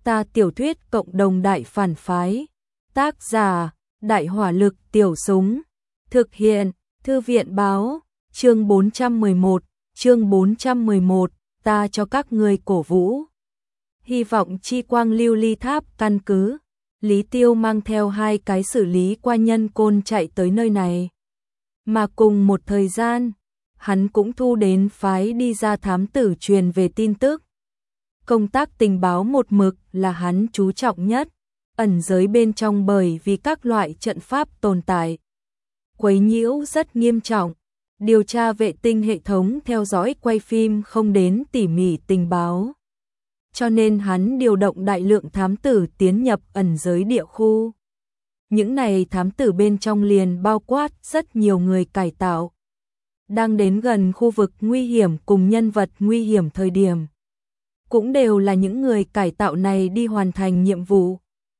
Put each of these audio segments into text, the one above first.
Ta tiểu thuyết cộng đồng đại phản phái. Tác giả, Đại hỏa lực tiểu súng. Thực hiện, Thư viện báo, chương 411, ta cho các ngươi cổ vũ. Hy vọng chi quang lưu ly tháp căn cứ. Lý Tiêu mang theo 2 cái xử lý qua nhân côn chạy tới nơi này. Mà cùng một thời gian, hắn cũng thu đến phái đi ra thám tử truyền về tin tức. Công tác tình báo một mực là hắn chú trọng nhất, ẩn giới bên trong bởi vì các loại trận pháp tồn tại. Quấy nhiễu rất nghiêm trọng, điều tra vệ tinh hệ thống theo dõi quay phim không đến tỉ mỉ tình báo. Cho nên hắn điều động đại lượng thám tử tiến nhập ẩn giới địa khu. Những này thám tử bên trong liền bao quát rất nhiều người cải tạo. Đang đến gần khu vực nguy hiểm cùng nhân vật nguy hiểm thời điểm. Cũng đều là những người cải tạo này đi hoàn thành nhiệm vụ.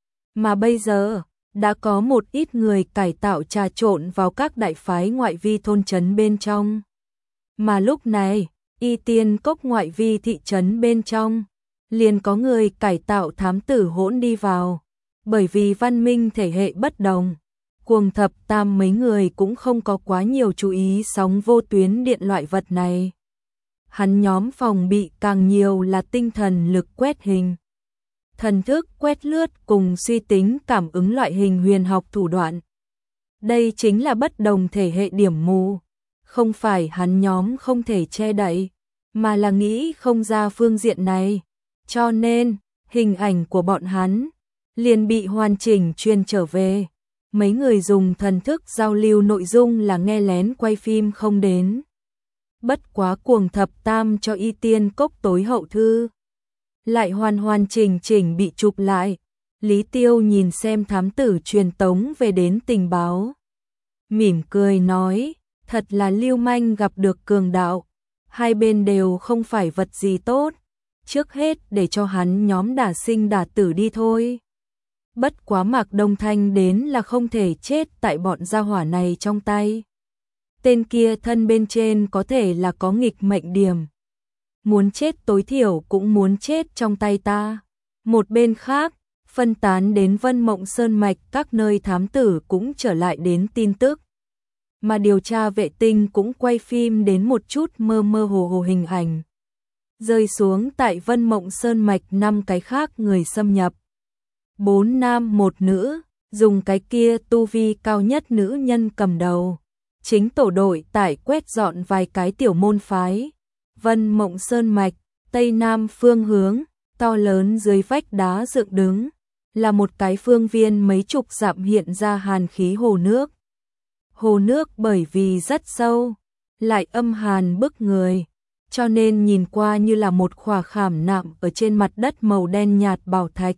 Mà bây giờ, đã có một ít người cải tạo trà trộn vào các đại phái ngoại vi thôn trấn bên trong. Mà lúc này, Y Tiên Cốc ngoại vi thị trấn bên trong, liền có người cải tạo thám tử hỗn đi vào. Bởi vì văn minh thể hệ bất đồng, Cuồng Thập Tam mấy người cũng không có quá nhiều chú ý sóng vô tuyến điện loại vật này. Hắn nhóm phòng bị càng nhiều là tinh thần lực quét hình, thần thức quét lướt cùng suy tính cảm ứng loại hình huyền học thủ đoạn. Đây chính là bất đồng thể hệ điểm mù, không phải hắn nhóm không thể che đậy, mà là nghĩ không ra phương diện này, cho nên hình ảnh của bọn hắn liền bị hoàn chỉnh truyền trở về. Mấy người dùng thần thức giao lưu nội dung là nghe lén quay phim không đến. Bất quá Cuồng Thập Tam cho Y Tiên Cốc tối hậu thư lại hoàn chỉnh bị chụp lại. Lý Tiêu nhìn xem thám tử truyền tống về đến tình báo, mỉm cười nói, thật là lưu manh gặp được cường đạo, hai bên đều không phải vật gì tốt, trước hết để cho hắn nhóm đả sinh đả tử đi thôi. Bất quá Mạc Đông Thanh đến là không thể chết tại bọn gia hỏa này trong tay. Tên kia thân bên trên có thể là có nghịch mệnh điểm. Muốn chết tối thiểu cũng muốn chết trong tay ta. Một bên khác, phân tán đến Vân Mộng Sơn Mạch các nơi thám tử cũng trở lại đến tin tức. Mà điều tra vệ tinh cũng quay phim đến một chút mơ hồ hình ảnh. Rơi xuống tại Vân Mộng Sơn Mạch 5 cái khác người xâm nhập. 4 nam 1 nữ, dùng cái kia tu vi cao nhất nữ nhân cầm đầu. Chính tổ đội tải quét dọn vài cái tiểu môn phái. Vân Mộng Sơn Mạch, Tây Nam phương hướng, to lớn dưới vách đá dựng đứng, là một cái phương viên mấy chục dặm hiện ra hàn khí hồ nước. Hồ nước bởi vì rất sâu, lại âm hàn bức người, cho nên nhìn qua như là một khỏa khảm nạm ở trên mặt đất màu đen nhạt bảo thạch.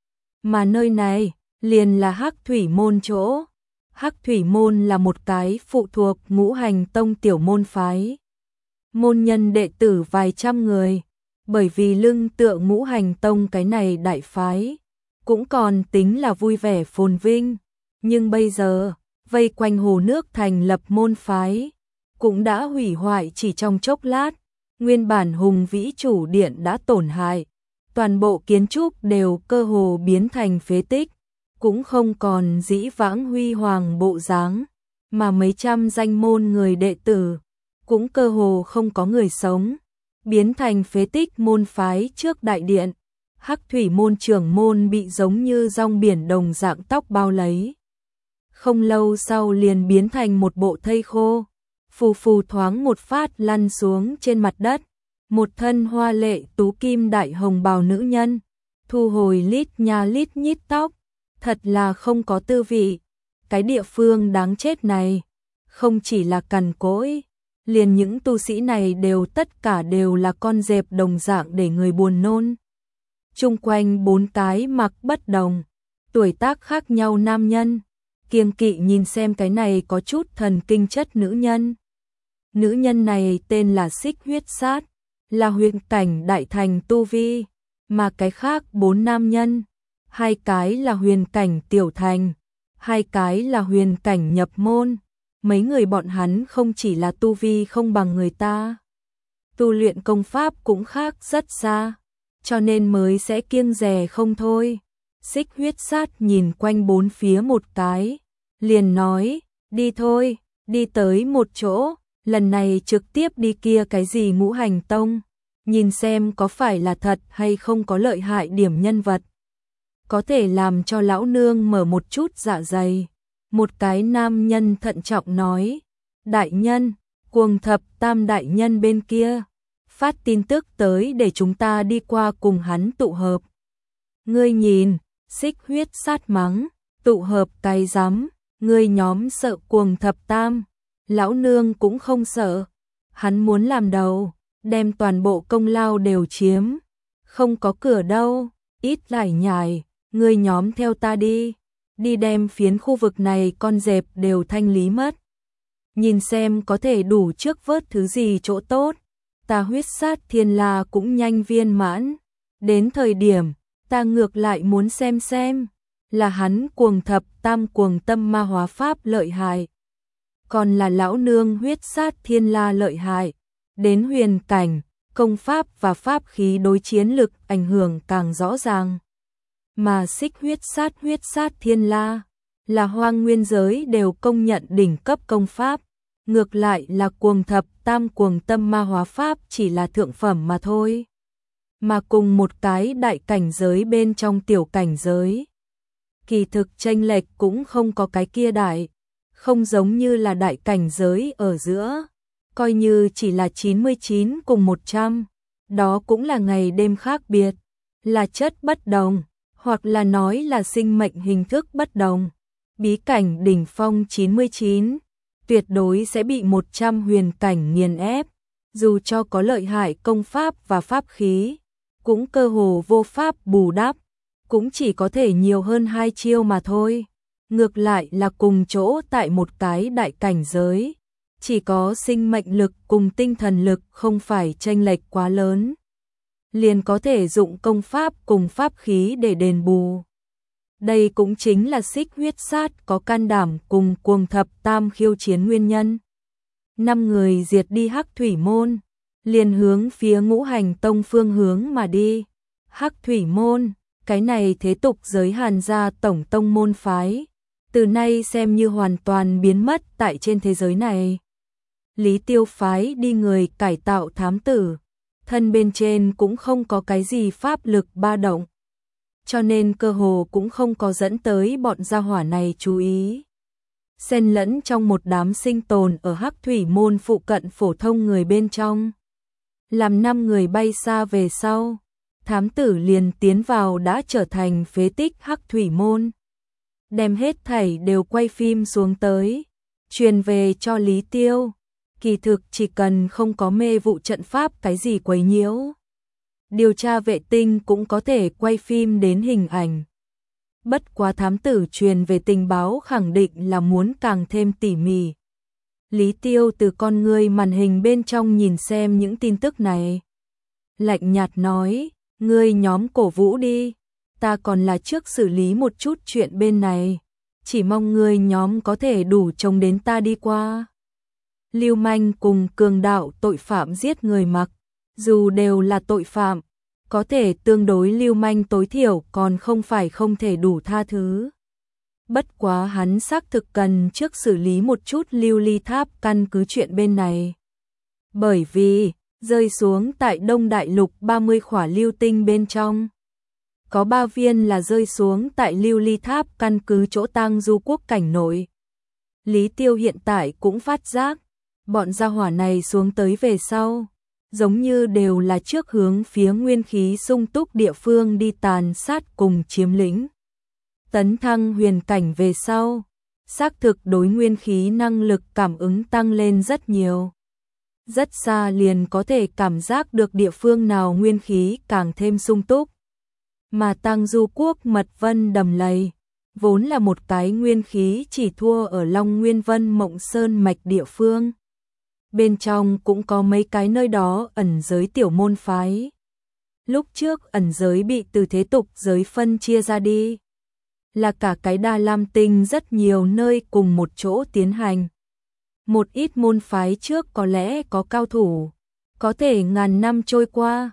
Mà nơi này, liền là Hắc Thủy Môn chỗ. Hắc Thủy Môn là một cái phụ thuộc Ngũ Hành Tông tiểu môn phái. Môn nhân đệ tử vài trăm người, bởi vì lưng tựa Ngũ Hành Tông cái này đại phái, cũng còn tính là vui vẻ phồn vinh. Nhưng bây giờ, vây quanh hồ nước thành lập môn phái, cũng đã hủy hoại chỉ trong chốc lát. Nguyên bản hùng vĩ chủ điện đã tổn hại, toàn bộ kiến trúc đều cơ hồ biến thành phế tích, cũng không còn dĩ vãng huy hoàng bộ dáng, mà mấy trăm danh môn người đệ tử cũng cơ hồ không có người sống, biến thành phế tích môn phái trước đại điện. Hắc Thủy Môn trưởng môn bị giống như rong biển đồng dạng tóc bao lấy. Không lâu sau liền biến thành một bộ thây khô, phù thoáng một phát lăn xuống trên mặt đất. Một thân hoa lệ tú kim đại hồng bào nữ nhân, thu hồi lít nha lít nhít tóc, thật là không có tư vị. Cái địa phương đáng chết này, không chỉ là cằn cỗi, liền những tu sĩ này tất cả đều là con dẹp đồng dạng để người buồn nôn. Chung quanh 4 cái mặc bất đồng, tuổi tác khác nhau nam nhân, kiêng kỵ nhìn xem cái này có chút thần kinh chất nữ nhân. Nữ nhân này tên là Xích Huyết Sát, là huyền cảnh đại thành tu vi, mà cái khác 4 nam nhân, 2 cái là huyền cảnh tiểu thành, 2 cái là huyền cảnh nhập môn. Mấy người bọn hắn không chỉ là tu vi không bằng người ta, tu luyện công pháp cũng khác rất xa. cho nên mới sẽ kiêng dè không thôi. Xích huyết sát nhìn quanh bốn phía một cái, liền nói, đi thôi, đi tới một chỗ, lần này trực tiếp đi kia cái gì Ngũ Hành Tông, nhìn xem có phải là thật hay không có lợi hại điểm nhân vật. Có thể làm cho lão nương mở một chút dạ dày. Một cái nam nhân thận trọng nói, đại nhân, Cuồng Thập Tam đại nhân bên kia phát tin tức tới để chúng ta đi qua cùng hắn tụ hợp. Ngươi nhìn, xích huyết sát mắng, tụ hợp cái rắm, ngươi nhóm sợ Cuồng Thập Tam, lão nương cũng không sợ, hắn muốn làm đầu, đem toàn bộ công lao đều chiếm, không có cửa đâu, ít lải nhải, ngươi nhóm theo ta đi, đi đem phiến khu vực này con dẹp đều thanh lý mất. Nhìn xem có thể đủ trước vớt thứ gì chỗ tốt, ta huyết sát thiên la cũng nhanh viên mãn, đến thời điểm, ta ngược lại muốn xem, là hắn Cuồng Thập Tam cuồng tâm ma hóa pháp lợi hại, còn là lão nương huyết sát thiên la lợi hại, đến huyền cảnh, công pháp và pháp khí đối chiến lực ảnh hưởng càng rõ ràng. Mà xích huyết sát thiên la, là hoang nguyên giới đều công nhận đỉnh cấp công pháp, ngược lại là Cuồng Thập Tam cuồng tâm ma hóa pháp chỉ là thượng phẩm mà thôi. Mà cùng một cái đại cảnh giới bên trong tiểu cảnh giới, kỳ thực chênh lệch cũng không có cái kia đại, không giống như là đại cảnh giới ở giữa, coi như chỉ là 99 cùng 100, đó cũng là ngày đêm khác biệt, là chất bất đồng, hoặc là nói là sinh mệnh hình thức bất đồng. Bí cảnh đỉnh phong 99, tuyệt đối sẽ bị 100 huyền cảnh nghiền ép, dù cho có lợi hại công pháp và pháp khí, cũng cơ hồ vô pháp bù đắp, cũng chỉ có thể nhiều hơn 2 chiêu mà thôi. Ngược lại là cùng chỗ tại một cái đại cảnh giới, chỉ có sinh mệnh lực cùng tinh thần lực không phải chênh lệch quá lớn, liền có thể dụng công pháp cùng pháp khí để đền bù. Đây cũng chính là xích huyết sát có can đảm cùng Cuồng Thập Tam khiêu chiến nguyên nhân. 5 người diệt đi Hắc Thủy Môn, liền hướng phía Ngũ Hành Tông phương hướng mà đi. Hắc Thủy Môn, cái này thế tục giới Hàn gia tổng tông môn phái, từ nay xem như hoàn toàn biến mất tại trên thế giới này. Lý Tiêu phái đi người cải tạo thám tử, thân bên trên cũng không có cái gì pháp lực ba động, cho nên cơ hồ cũng không có dẫn tới bọn gia hỏa này chú ý. Xen lẫn trong một đám sinh tồn ở Hắc Thủy Môn phụ cận phổ thông người bên trong. Làm 5 người bay xa về sau, thám tử liền tiến vào đã trở thành phế tích Hắc Thủy Môn. Đem hết thảy đều quay phim xuống tới, truyền về cho Lý Tiêu. Kỳ thực chỉ cần không có mê vụ trận pháp cái gì quấy nhiễu, điều tra vệ tinh cũng có thể quay phim đến hình ảnh. Bất quá thám tử truyền về tình báo khẳng định là muốn càng thêm tỉ mỉ. Lý Tiêu từ con người màn hình bên trong nhìn xem những tin tức này, lạnh nhạt nói, ngươi nhóm cổ vũ đi, ta còn là trước xử lý một chút chuyện bên này, chỉ mong ngươi nhóm có thể đủ trông đến ta đi qua. Lưu manh cùng cường đạo tội phạm giết người mặc, dù đều là tội phạm, có thể tương đối lưu manh tối thiểu còn không phải không thể đủ tha thứ. Bất quá hắn xác thực cần trước xử lý một chút lưu ly tháp căn cứ chuyện bên này. Bởi vì, rơi xuống tại Đông Đại Lục 30 khỏa lưu tinh bên trong, có 3 viên là rơi xuống tại lưu ly tháp căn cứ chỗ Tang Du quốc cảnh nội. Lý Tiêu hiện tại cũng phát giác, bọn gia hỏa này xuống tới về sau, giống như đều là trước hướng phía nguyên khí sung túc địa phương đi tàn sát cùng chiếm lĩnh. Tấn thăng huyền cảnh về sau, xác thực đối nguyên khí năng lực cảm ứng tăng lên rất nhiều. Rất xa liền có thể cảm giác được địa phương nào nguyên khí càng thêm sung túc. Mà Tang Du quốc mật vân đầm lầy, vốn là một cái nguyên khí chỉ thua ở Long Nguyên Vân Mộng Sơn mạch địa phương. Bên trong cũng có mấy cái nơi đó ẩn giới tiểu môn phái. Lúc trước ẩn giới bị từ thế tục giới phân chia ra đi, là cả cái Đa Lam Tinh rất nhiều nơi cùng một chỗ tiến hành. Một ít môn phái trước có lẽ có cao thủ, có thể ngàn năm trôi qua,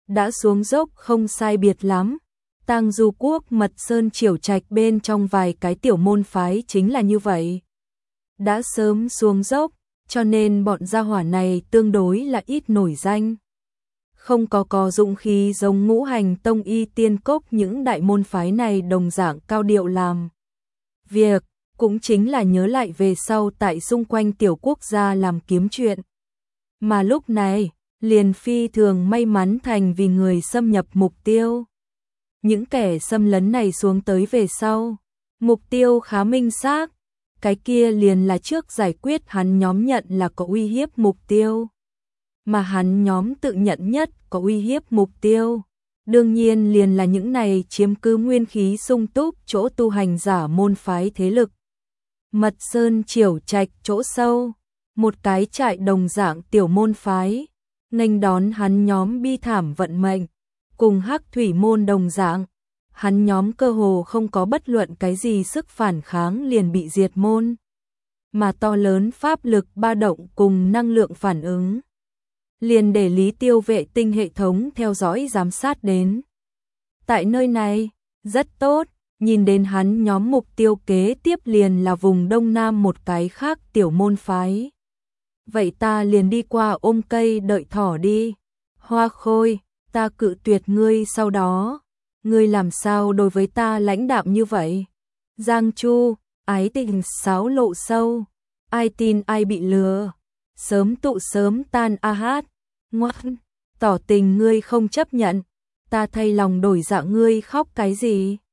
đã xuống dốc không sai biệt lắm. Tang Du Quốc Mật Sơn Triểu Trạch bên trong vài cái tiểu môn phái chính là như vậy. Đã sớm xuống dốc, cho nên bọn gia hỏa này tương đối là ít nổi danh. Không có dụng khí giống Ngũ Hành Tông Y Tiên Cốc những đại môn phái này đồng dạng cao điệu làm việc, cũng chính là nhớ lại về sau tại xung quanh tiểu quốc gia làm kiếm chuyện. Mà lúc này, liền phi thường may mắn thành vì người xâm nhập mục tiêu. Những kẻ xâm lấn này xuống tới về sau, mục tiêu khá minh xác, cái kia liền là trước giải quyết hắn nhóm nhận là có uy hiếp mục tiêu. Mà hắn nhóm tự nhận nhất có uy hiếp mục tiêu. Đương nhiên liền là những này chiếm cứ nguyên khí sung túc chỗ tu hành giả môn phái thế lực. Mật Sơn Triểu Trạch chỗ sâu, một cái trại đồng dạng tiểu môn phái, nghênh đón hắn nhóm bi thảm vận mệnh, cùng Hắc Thủy môn đồng dạng, hắn nhóm cơ hồ không có bất luận cái gì sức phản kháng liền bị diệt môn, mà to lớn pháp lực ba động cùng năng lượng phản ứng, liền để Lý Tiêu vệ tinh hệ thống theo dõi giám sát đến. Tại nơi này, rất tốt, nhìn đến hắn nhóm mục tiêu kế tiếp liền là vùng Đông Nam một cái khác tiểu môn phái. Vậy ta liền đi qua ôm cây đợi thỏ đi. Hoa Khôi, ta cự tuyệt ngươi sau đó. Ngươi làm sao đối với ta lãnh đạm như vậy? Giang Chu, ái tình sáo lộ sâu. Ai tin ai bị lừa. Sớm tụ sớm tan a hát. Ngoan, tỏ tình ngươi không chấp nhận. Ta thay lòng đổi dạ ngươi khóc cái gì?